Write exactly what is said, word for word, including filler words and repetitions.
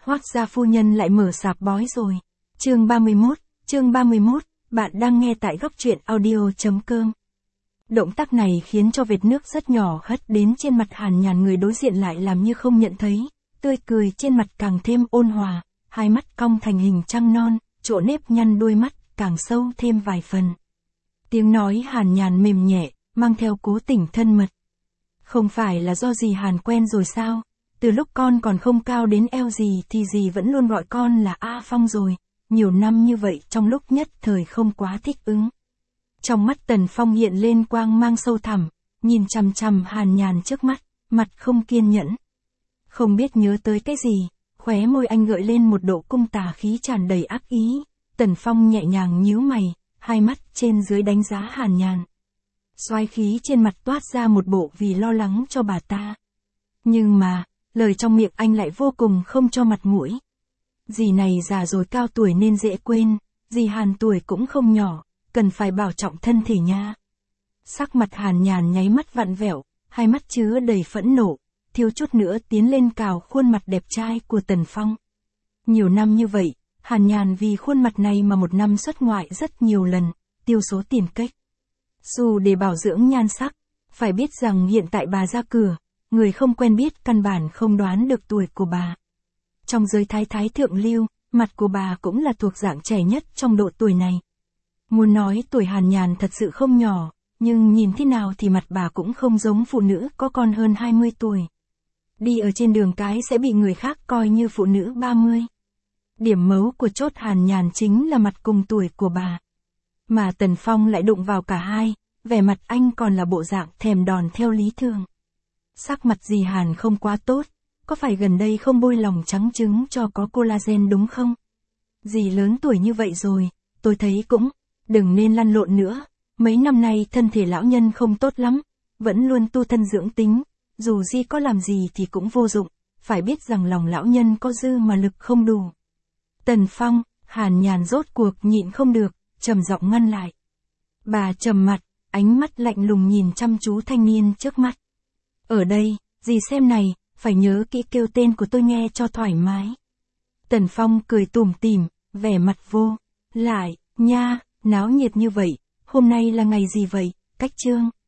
Hoác gia phu nhân lại mở sạp bói rồi. Chương ba mươi mốt, chương ba mươi mốt, bạn đang nghe tại góc truyện audio.com. Động tác này khiến cho vệt nước rất nhỏ hất đến trên mặt Hàn Nhàn, người đối diện lại làm như không nhận thấy, tươi cười trên mặt càng thêm ôn hòa, hai mắt cong thành hình trăng non, chỗ nếp nhăn đuôi mắt càng sâu thêm vài phần. Tiếng nói Hàn Nhàn mềm nhẹ, mang theo cố tình thân mật. Không phải là do dì Hàn quen rồi sao? Từ lúc con còn không cao đến eo dì thì dì vẫn luôn gọi con là A Phong rồi, nhiều năm như vậy trong lúc nhất thời không quá thích ứng. Trong mắt Tần Phong hiện lên quang mang sâu thẳm, nhìn chằm chằm Hàn Nhàn trước mắt, mặt không kiên nhẫn. Không biết nhớ tới cái gì, khóe môi anh gợi lên một độ cung tà khí tràn đầy ác ý. Tần Phong nhẹ nhàng nhíu mày, hai mắt trên dưới đánh giá Hàn Nhàn. Xoái khí trên mặt toát ra một bộ vì lo lắng cho bà ta. Nhưng mà, lời trong miệng anh lại vô cùng không cho mặt mũi. Dì này già rồi, cao tuổi nên dễ quên, dì Hàn tuổi cũng không nhỏ, cần phải bảo trọng thân thể nha. Sắc mặt Hàn Nhàn nháy mắt vặn vẹo, hai mắt chứa đầy phẫn nộ, thiếu chút nữa tiến lên cào khuôn mặt đẹp trai của Tần Phong. Nhiều năm như vậy, Hàn Nhàn vì khuôn mặt này mà một năm xuất ngoại rất nhiều lần, tiêu số tiền cách. Dù để bảo dưỡng nhan sắc, phải biết rằng hiện tại bà ra cửa, người không quen biết căn bản không đoán được tuổi của bà. Trong giới thái thái thượng lưu, mặt của bà cũng là thuộc dạng trẻ nhất trong độ tuổi này. Muốn nói tuổi Hàn Nhàn thật sự không nhỏ, nhưng nhìn thế nào thì mặt bà cũng không giống phụ nữ có con hơn hai mươi tuổi. Đi ở trên đường cái sẽ bị người khác coi như phụ nữ ba mươi. Điểm mấu của chốt Hàn Nhàn chính là mặt cùng tuổi của bà. Mà Tần Phong lại đụng vào cả hai, vẻ mặt anh còn là bộ dạng thèm đòn theo lý thường. Sắc mặt dì Hàn không quá tốt, có phải gần đây không bôi lòng trắng trứng cho có collagen đúng không? Dì lớn tuổi như vậy rồi, tôi thấy cũng, đừng nên lăn lộn nữa, mấy năm nay thân thể lão nhân không tốt lắm, vẫn luôn tu thân dưỡng tính, dù dì có làm gì thì cũng vô dụng, phải biết rằng lòng lão nhân có dư mà lực không đủ. Tần Phong, Hàn Nhàn rốt cuộc nhịn không được, trầm giọng ngăn lại. Bà trầm mặt, ánh mắt lạnh lùng nhìn chăm chú thanh niên trước mắt. Ở đây, dì xem này, phải nhớ kỹ kêu tên của tôi nghe cho thoải mái. Tần Phong cười tủm tỉm, vẻ mặt vô lại, nha, náo nhiệt như vậy, hôm nay là ngày gì vậy, cách chương.